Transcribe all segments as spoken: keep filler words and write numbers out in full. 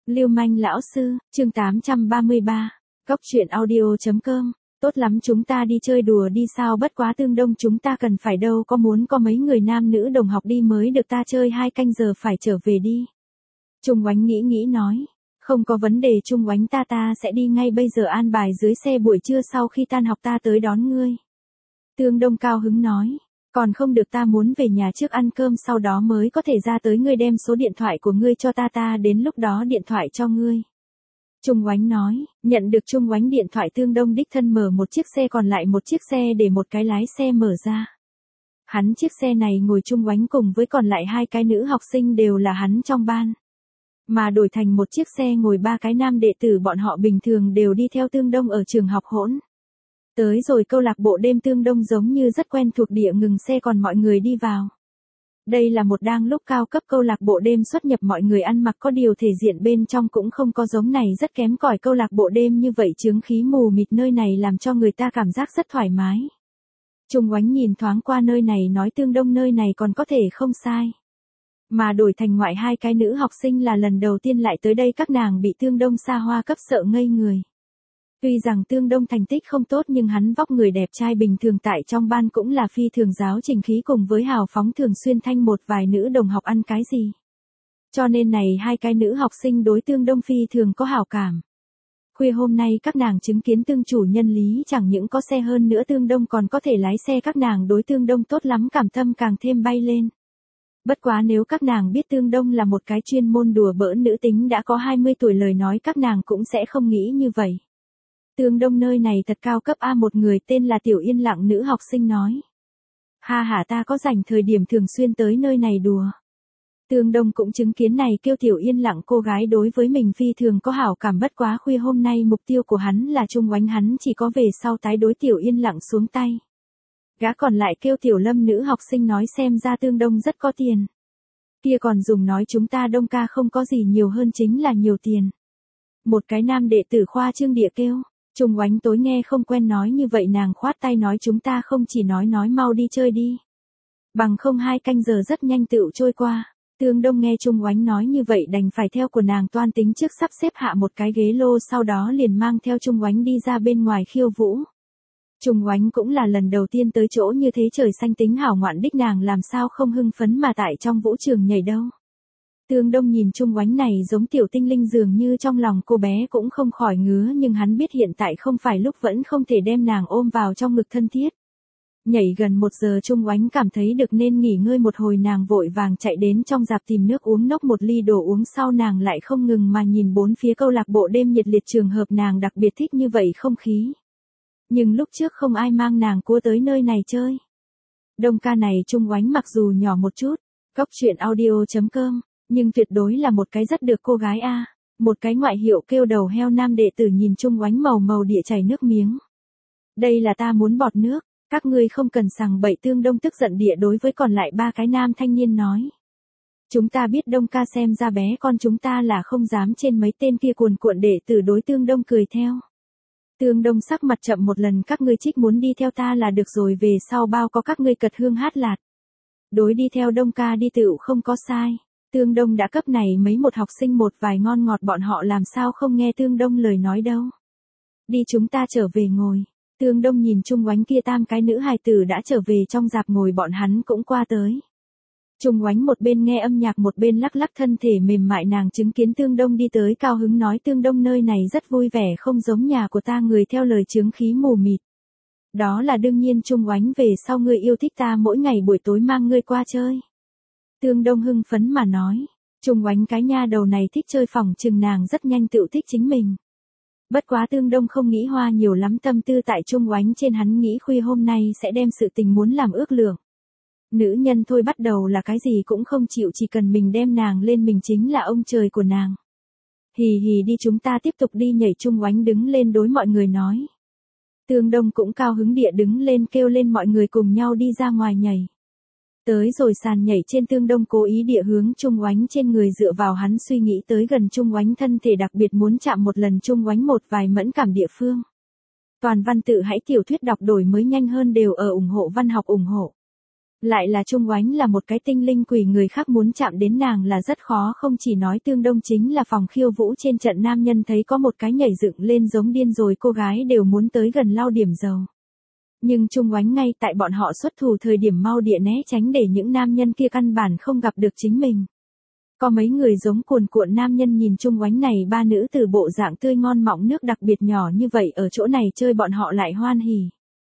Lưu manh lão sư, chương tám trăm ba mươi ba, Cóc truyện audio chấm com. Tốt lắm, chúng ta đi chơi đùa đi sao, bất quá Tương Đông chúng ta cần phải đâu có muốn có mấy người nam nữ đồng học đi mới được, ta chơi hai canh giờ phải trở về đi. Trung Oánh nghĩ nghĩ nói, không có vấn đề Trung Oánh, ta ta sẽ đi ngay bây giờ, an bài dưới xe buổi trưa sau khi tan học ta tới đón ngươi. Tương Đông cao hứng nói, còn không được, ta muốn về nhà trước ăn cơm sau đó mới có thể ra tới, ngươi đem số điện thoại của ngươi cho ta, ta đến lúc đó điện thoại cho ngươi. Trung Oánh nói, nhận được Trung Oánh điện thoại, Tương Đông đích thân mở một chiếc xe, còn lại một chiếc xe để một cái lái xe mở ra. Hắn chiếc xe này ngồi Trung Oánh cùng với còn lại hai cái nữ học sinh đều là hắn trong ban. Mà đổi thành một chiếc xe ngồi ba cái nam đệ tử, bọn họ bình thường đều đi theo Tương Đông ở trường học hỗn. Tới rồi câu lạc bộ đêm, Tương Đông giống như rất quen thuộc địa ngừng xe còn mọi người đi vào. Đây là một đang lúc cao cấp câu lạc bộ đêm xuất nhập, mọi người ăn mặc có điều thể diện, bên trong cũng không có giống này rất kém cỏi câu lạc bộ đêm như vậy chướng khí mù mịt, nơi này làm cho người ta cảm giác rất thoải mái. Trung Oánh nhìn thoáng qua nơi này nói, Tương Đông nơi này còn có thể không sai. Mà đổi thành ngoại hai cái nữ học sinh là lần đầu tiên lại tới đây, các nàng bị Tương Đông xa hoa cấp sợ ngây người. Tuy rằng Tương Đông thành tích không tốt nhưng hắn vóc người đẹp trai, bình thường tại trong ban cũng là phi thường giáo trình khí cùng với hào phóng, thường xuyên thanh một vài nữ đồng học ăn cái gì. Cho nên này hai cái nữ học sinh đối Tương Đông phi thường có hảo cảm. Khuya hôm nay các nàng chứng kiến Tương chủ nhân Lý chẳng những có xe, hơn nữa Tương Đông còn có thể lái xe, các nàng đối Tương Đông tốt lắm, cảm tâm càng thêm bay lên. Bất quá nếu các nàng biết Tương Đông là một cái chuyên môn đùa bỡn nữ tính đã có hai mươi tuổi lời nói, các nàng cũng sẽ không nghĩ như vậy. Tương Đông nơi này thật cao cấp a, một người tên là Tiểu Yên Lặng nữ học sinh nói. Ha ha, ta có rảnh thời điểm thường xuyên tới nơi này đùa. Tương Đông cũng chứng kiến này kêu Tiểu Yên Lặng cô gái đối với mình phi thường có hảo cảm, bất quá khuya hôm nay mục tiêu của hắn là Trung Oánh, hắn chỉ có về sau tái đối Tiểu Yên Lặng xuống tay. Gã còn lại kêu Tiểu Lâm nữ học sinh nói, xem ra Tương Đông rất có tiền. Kia còn dùng nói, chúng ta Đông ca không có gì nhiều hơn chính là nhiều tiền. Một cái nam đệ tử khoa trương địa kêu. Trung Oánh tối nghe không quen nói như vậy, nàng khoát tay nói, chúng ta không chỉ nói nói, mau đi chơi đi. Bằng không hai canh giờ rất nhanh tựu trôi qua. Tương Đông nghe Trung Oánh nói như vậy đành phải theo của nàng toan tính trước sắp xếp hạ một cái ghế lô, sau đó liền mang theo Trung Oánh đi ra bên ngoài khiêu vũ. Trung Oánh cũng là lần đầu tiên tới chỗ như thế, trời xanh tính hảo ngoạn đích, nàng làm sao không hưng phấn mà tại trong vũ trường nhảy đâu. Tương Đông nhìn Trung Oánh này giống tiểu tinh linh dường như, trong lòng cô bé cũng không khỏi ngứa, nhưng hắn biết hiện tại không phải lúc, vẫn không thể đem nàng ôm vào trong ngực thân thiết. Nhảy gần một giờ Trung Oánh cảm thấy được nên nghỉ ngơi một hồi, nàng vội vàng chạy đến trong rạp tìm nước uống, nốc một ly đồ uống sau nàng lại không ngừng mà nhìn bốn phía câu lạc bộ đêm nhiệt liệt, trường hợp nàng đặc biệt thích như vậy không khí. Nhưng lúc trước không ai mang nàng cua tới nơi này chơi. Đông ca này Trung Oánh mặc dù nhỏ một chút, Cóc truyện audio chấm com, nhưng tuyệt đối là một cái rất được cô gái a. Một cái ngoại hiệu kêu đầu heo nam đệ tử nhìn Trung Oánh màu màu địa chảy nước miếng. Đây là ta muốn bọt nước, các ngươi không cần sằng bậy. Tương Đông tức giận địa đối với còn lại ba cái nam thanh niên nói. Chúng ta biết Đông ca, xem ra bé con chúng ta là không dám trên mấy tên kia cuồn cuộn đệ tử đối Tương Đông cười theo. Tương Đông sắc mặt chậm một lần, các ngươi trích muốn đi theo ta là được rồi, về sau bao có các ngươi cật hương hát lạt. Đối đi theo Đông ca đi tựu không có sai. Tương Đông đã cấp này mấy một học sinh một vài ngon ngọt, bọn họ làm sao không nghe Tương Đông lời nói đâu. Đi, chúng ta trở về ngồi. Tương Đông nhìn Trung Oánh kia tam cái nữ hài tử đã trở về trong rạp ngồi, bọn hắn cũng qua tới. Trung Oánh một bên nghe âm nhạc một bên lắc lắc thân thể mềm mại, nàng chứng kiến Tương Đông đi tới cao hứng nói, Tương Đông nơi này rất vui vẻ, không giống nhà của ta, người theo lời chướng khí mù mịt. Đó là đương nhiên Trung Oánh, về sau ngươi yêu thích ta mỗi ngày buổi tối mang ngươi qua chơi. Tương Đông hưng phấn mà nói, Trung Oánh cái nha đầu này thích chơi, phòng chừng nàng rất nhanh tự thích chính mình. Bất quá Tương Đông không nghĩ hoa nhiều lắm, tâm tư tại Trung Oánh trên, hắn nghĩ khuya hôm nay sẽ đem sự tình muốn làm ước lượng. Nữ nhân thôi, bắt đầu là cái gì cũng không chịu, chỉ cần mình đem nàng lên, mình chính là ông trời của nàng. Hì hì, đi chúng ta tiếp tục đi nhảy. Trung Oánh đứng lên đối mọi người nói. Tương Đông cũng cao hứng địa đứng lên kêu lên mọi người cùng nhau đi ra ngoài nhảy. Tới rồi sàn nhảy trên, Tương Đông cố ý địa hướng Trung Oánh trên người dựa vào, hắn suy nghĩ tới gần Trung Oánh thân thể, đặc biệt muốn chạm một lần Trung Oánh một vài mẫn cảm địa phương. Toàn văn tự hãy tiểu thuyết đọc đổi mới nhanh hơn đều ở ủng hộ văn học ủng hộ. Lại là Trung Oánh là một cái tinh linh quỷ, người khác muốn chạm đến nàng là rất khó, không chỉ nói Tương Đông chính là phòng khiêu vũ trên trận nam nhân thấy có một cái nhảy dựng lên giống điên rồi cô gái đều muốn tới gần lau điểm dầu. Nhưng Trung Oánh ngay tại bọn họ xuất thủ thời điểm mau địa né tránh để những nam nhân kia căn bản không gặp được chính mình. Có mấy người giống cuồn cuộn nam nhân nhìn Trung Oánh này ba nữ từ bộ dạng tươi ngon mọng nước đặc biệt nhỏ như vậy ở chỗ này chơi bọn họ lại hoan hỉ.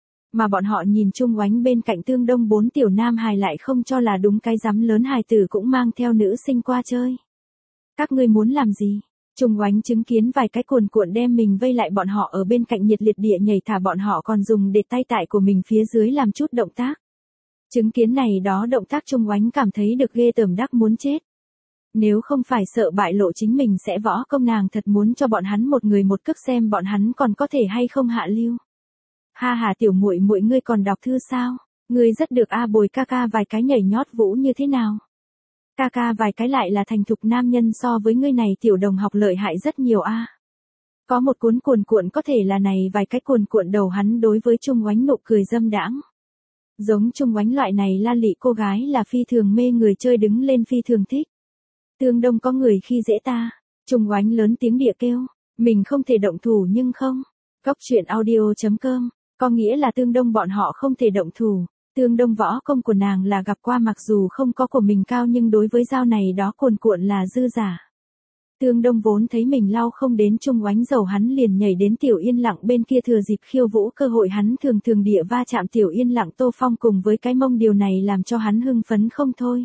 Mà bọn họ nhìn Trung Oánh bên cạnh Tương Đông bốn tiểu nam hài lại không cho là đúng, cái rắm lớn hài tử cũng mang theo nữ sinh qua chơi. Các ngươi muốn làm gì? Trung Oánh chứng kiến vài cái cuồn cuộn đem mình vây lại bọn họ ở bên cạnh nhiệt liệt địa nhảy, thả bọn họ còn dùng để tay tại của mình phía dưới làm chút động tác. Chứng kiến này đó động tác Trung Oánh cảm thấy được ghê tởm đắc muốn chết. Nếu không phải sợ bại lộ chính mình sẽ võ công, nàng thật muốn cho bọn hắn một người một cước xem bọn hắn còn có thể hay không hạ lưu. Ha ha, tiểu muội muội ngươi còn đọc thư sao? Ngươi rất được a, bồi ca ca vài cái nhảy nhót vũ như thế nào? Ca ca vài cái lại là thành thục nam nhân, so với ngươi này tiểu đồng học lợi hại rất nhiều a. Có một cuốn cuồn cuộn có thể là này vài cái cuồn cuộn đầu hắn đối với Trung Oánh nụ cười dâm đãng. Giống Trung Oánh loại này la lị cô gái là phi thường mê người chơi, đứng lên phi thường thích. Tương Đông có người khi dễ ta. Trung Oánh lớn tiếng địa kêu, mình không thể động thủ nhưng không. Cóc truyện audio chấm com, có nghĩa là Tương Đông bọn họ không thể động thủ. Tương Đông võ công của nàng là gặp qua, mặc dù không có của mình cao nhưng đối với dao này đó cuồn cuộn là dư giả. Tương Đông vốn thấy mình lau không đến Trung Oánh dầu, hắn liền nhảy đến Tiểu Yên Lặng bên kia, thừa dịp khiêu vũ cơ hội hắn thường thường địa va chạm Tiểu Yên Lặng Tô Phong cùng với cái mông, điều này làm cho hắn hưng phấn không thôi.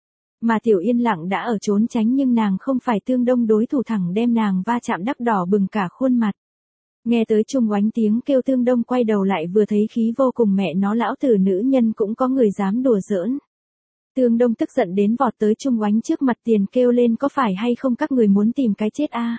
Mà Tiểu Yên Lặng đã ở trốn tránh nhưng nàng không phải Tương Đông đối thủ, thẳng đem nàng va chạm đắc đỏ bừng cả khuôn mặt. Nghe tới Trung Oánh tiếng kêu, Tương Đông quay đầu lại vừa thấy khí vô cùng, mẹ nó lão tử nữ nhân cũng có người dám đùa giỡn. Tương Đông tức giận đến vọt tới Trung Oánh trước mặt, tiền kêu lên, có phải hay không các người muốn tìm cái chết a?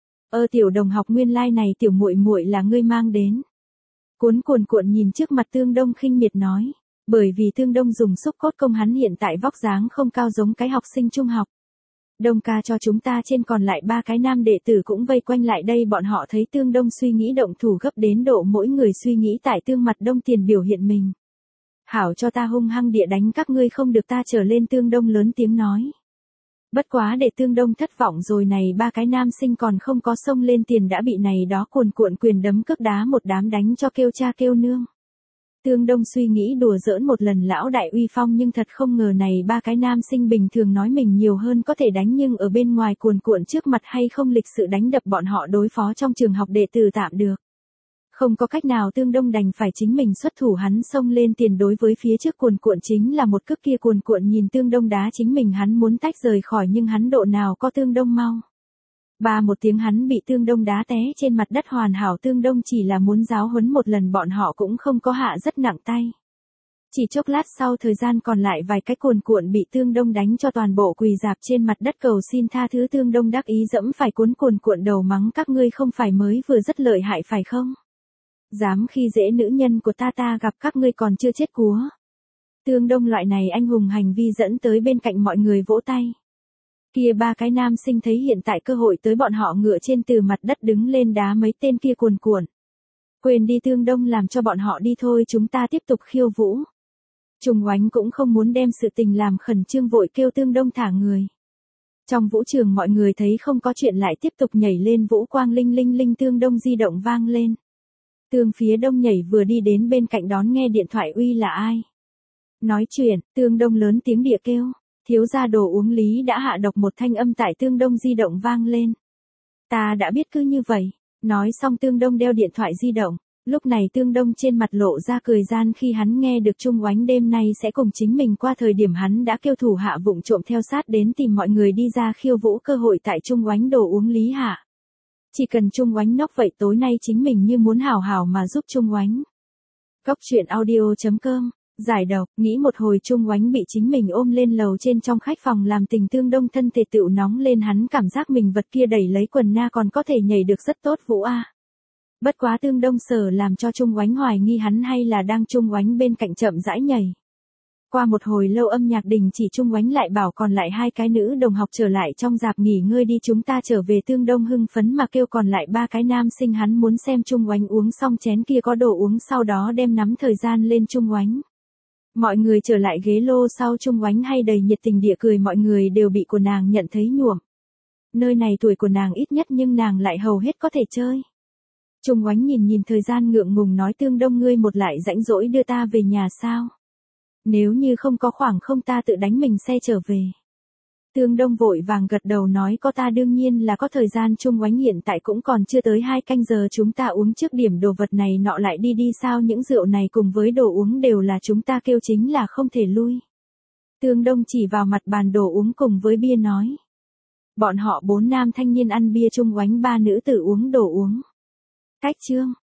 Ơ tiểu đồng học, nguyên lai like này tiểu muội muội là ngươi mang đến. Cuốn cuồn cuộn nhìn trước mặt Tương Đông khinh miệt nói, bởi vì Tương Đông dùng xúc cốt công, hắn hiện tại vóc dáng không cao, giống cái học sinh trung học. Đông ca cho chúng ta trên, còn lại ba cái nam đệ tử cũng vây quanh lại đây, bọn họ thấy Tương Đông suy nghĩ động thủ gấp đến độ mỗi người suy nghĩ tại Tương mặt Đông tiền biểu hiện mình. Hảo cho ta hung hăng địa đánh các ngươi, không được ta trở lên, Tương Đông lớn tiếng nói. Bất quá để Tương Đông thất vọng rồi, này ba cái nam sinh còn không có xông lên tiền đã bị này đó cuồn cuộn quyền đấm cước đá một đám đánh cho kêu cha kêu nương. Tương Đông suy nghĩ đùa giỡn một lần lão đại uy phong, nhưng thật không ngờ này ba cái nam sinh bình thường nói mình nhiều hơn có thể đánh, nhưng ở bên ngoài cuồn cuộn trước mặt hay không lịch sự đánh đập bọn họ đối phó trong trường học đệ tử tạm được. Không có cách nào, Tương Đông đành phải chính mình xuất thủ, hắn xông lên tiền đối với phía trước cuồn cuộn chính là một cước, kia cuồn cuộn nhìn Tương Đông đá chính mình, hắn muốn tách rời khỏi nhưng hắn độ nào có Tương Đông mau. Ba một tiếng hắn bị Tương Đông đá té trên mặt đất hoàn hảo, Tương Đông chỉ là muốn giáo huấn một lần bọn họ cũng không có hạ rất nặng tay. Chỉ chốc lát sau, thời gian còn lại vài cái cuồn cuộn bị Tương Đông đánh cho toàn bộ quỳ rạp trên mặt đất cầu xin tha thứ. Tương Đông đắc ý dẫm phải cuốn cuồn cuộn đầu mắng, các ngươi không phải mới vừa rất lợi hại phải không? Dám khi dễ nữ nhân của ta, ta gặp các ngươi còn chưa chết cúa. Tương Đông loại này anh hùng hành vi dẫn tới bên cạnh mọi người vỗ tay. Kia ba cái nam sinh thấy hiện tại cơ hội tới, bọn họ ngựa trên từ mặt đất đứng lên đá mấy tên kia cuồn cuộn. Quên đi Tương Đông, làm cho bọn họ đi thôi, chúng ta tiếp tục khiêu vũ. Trung Oánh cũng không muốn đem sự tình làm khẩn trương, vội kêu Tương Đông thả người. Trong vũ trường mọi người thấy không có chuyện lại tiếp tục nhảy lên vũ, quang linh linh linh, Tương Đông di động vang lên. Tương phía Đông nhảy vừa đi đến bên cạnh đón nghe điện thoại, uy là ai? Nói chuyện, Tương Đông lớn tiếng địa kêu. Thiếu gia đồ uống lý đã hạ độc, một thanh âm tại Tương Đông di động vang lên. Ta đã biết, cứ như vậy. Nói xong Tương Đông đeo điện thoại di động. Lúc này Tương Đông trên mặt lộ ra cười gian khi hắn nghe được Trung Oánh đêm nay sẽ cùng chính mình qua, thời điểm hắn đã kêu thủ hạ vụng trộm theo sát đến tìm mọi người đi ra khiêu vũ, cơ hội tại Trung Oánh đồ uống lý hạ. Chỉ cần Trung Oánh nốc vậy tối nay chính mình như muốn hào hào mà giúp Trung Oánh. Cóc truyện audio chấm com, giải độc, nghĩ một hồi Trung Oánh bị chính mình ôm lên lầu trên trong khách phòng làm tình, Tương Đông thân thể tựu nóng lên, hắn cảm giác mình vật kia đẩy lấy quần na còn có thể nhảy được rất tốt vũ a. Bất quá Tương Đông sở làm cho Trung Oánh hoài nghi hắn hay là đang Trung Oánh bên cạnh chậm rãi nhảy. Qua một hồi lâu âm nhạc đình chỉ, Trung Oánh lại bảo còn lại hai cái nữ đồng học trở lại trong dạp nghỉ ngơi đi, chúng ta trở về. Tương Đông hưng phấn mà kêu còn lại ba cái nam sinh, hắn muốn xem Trung Oánh uống xong chén kia có đồ uống, sau đó đem nắm thời gian lên Trung Oánh. Mọi người trở lại ghế lô sau, Trung Oánh hay đầy nhiệt tình địa cười, mọi người đều bị của nàng nhận thấy nhuộm. Nơi này tuổi của nàng ít nhất nhưng nàng lại hầu hết có thể chơi. Trung Oánh nhìn nhìn thời gian ngượng ngùng nói, Tương Đông ngươi một lại rãnh rỗi đưa ta về nhà sao? Nếu như không có khoảng không ta tự đánh mình xe trở về. Tương Đông vội vàng gật đầu nói, có, ta đương nhiên là có thời gian. Trung Oánh hiện tại cũng còn chưa tới hai canh giờ, chúng ta uống trước điểm đồ vật này nọ lại đi đi sao, những rượu này cùng với đồ uống đều là chúng ta kêu chính là không thể lui. Tương Đông chỉ vào mặt bàn đồ uống cùng với bia nói. Bọn họ bốn nam thanh niên ăn bia, Trung Oánh ba nữ tử uống đồ uống. Cách chương.